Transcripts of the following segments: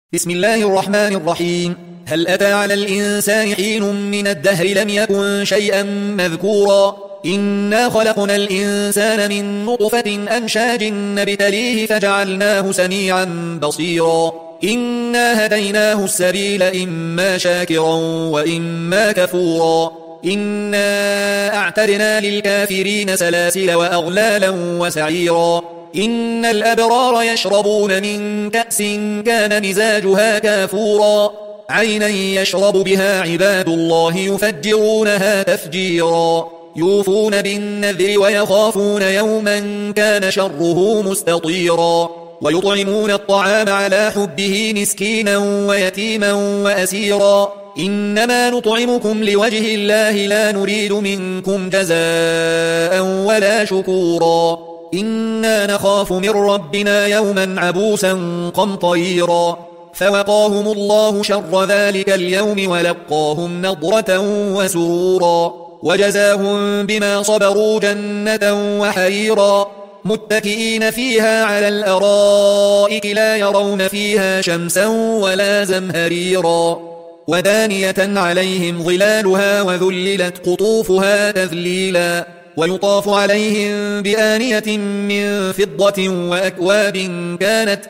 بسم الله الرحمن الرحيم. هل أتى على الإنسان حين من الدهر لم يكن شيئا مذكورا إنا خلقنا الإنسان من نطفة أمشاج نبتليه فجعلناه سميعا بصيرا إنا هديناه السبيل إما شاكرا وإما كفورا إنا أعتدنا للكافرين سلاسل وأغلالا وسعيرا إن الأبرار يشربون من كأس كان مزاجها كافورا عينا يشرب بها عباد الله يفجرونها تفجيرا يوفون بالنذر ويخافون يوما كان شره مستطيرا ويطعمون الطعام على حبه مسكينا ويتيما وأسيرا إنما نطعمكم لوجه الله لا نريد منكم جزاء ولا شكورا إنا نخاف من ربنا يوما عبوسا قمطريرا فوقاهم الله شر ذلك اليوم ولقاهم نضرة وسرورا وجزاهم بما صبروا جنة وحريرا متكئين فيها على الأرائك لا يرون فيها شمسا ولا زمهريرا ودانية عليهم ظلالها وذللت قطوفها تذليلا ويطاف عليهم بآنية من فضة وأكواب كانت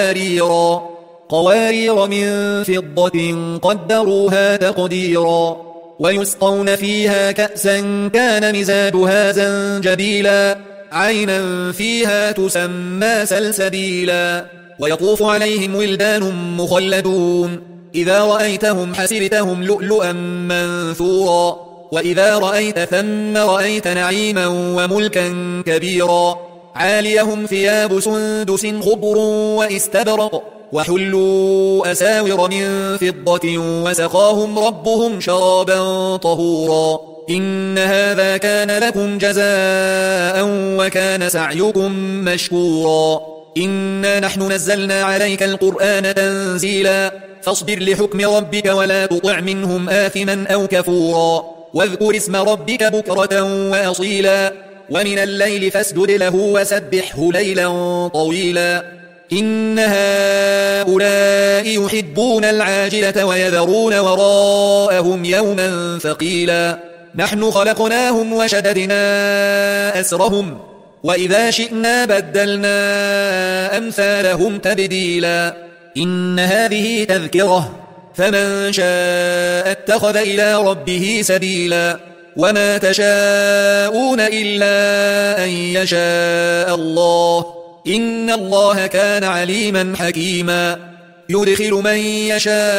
قوارير من فضة قدروها تقديرا ويسقون فيها كأسا كان مزاجها زنجبيلا عينا فيها تسمى سلسبيلا ويطوف عليهم ولدان مخلدون إذا رأيتهم حسبتهم لؤلؤا منثورا وإذا رأيت ثم رأيت نعيما وملكا كبيرا عاليهم ثياب سندس خضر وإستبرق وحلوا أساور من فضة وسقاهم ربهم شرابا طهورا إن هذا كان لكم جزاء وكان سعيكم مشكورا إنا نحن نزلنا عليك القرآن تنزيلا فاصبر لحكم ربك ولا تطع منهم آثما أو كفورا واذكر اسم ربك بكرة وأصيلا ومن الليل فاسجد له وسبحه ليلا طويلا إن هؤلاء يحبون العاجلة ويذرون وراءهم يوما ثقيلا نحن خلقناهم وشددنا أسرهم وإذا شئنا بدلنا أمثالهم تبديلا إن هذه تذكرة فمن شاء اتخذ إلى ربه سبيلا وما تشاءون إلا أن يشاء الله إن الله كان عليما حكيما يدخل من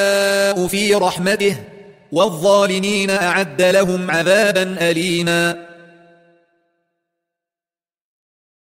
يشاء في رحمته والظالمين أعد لهم عذابا أليما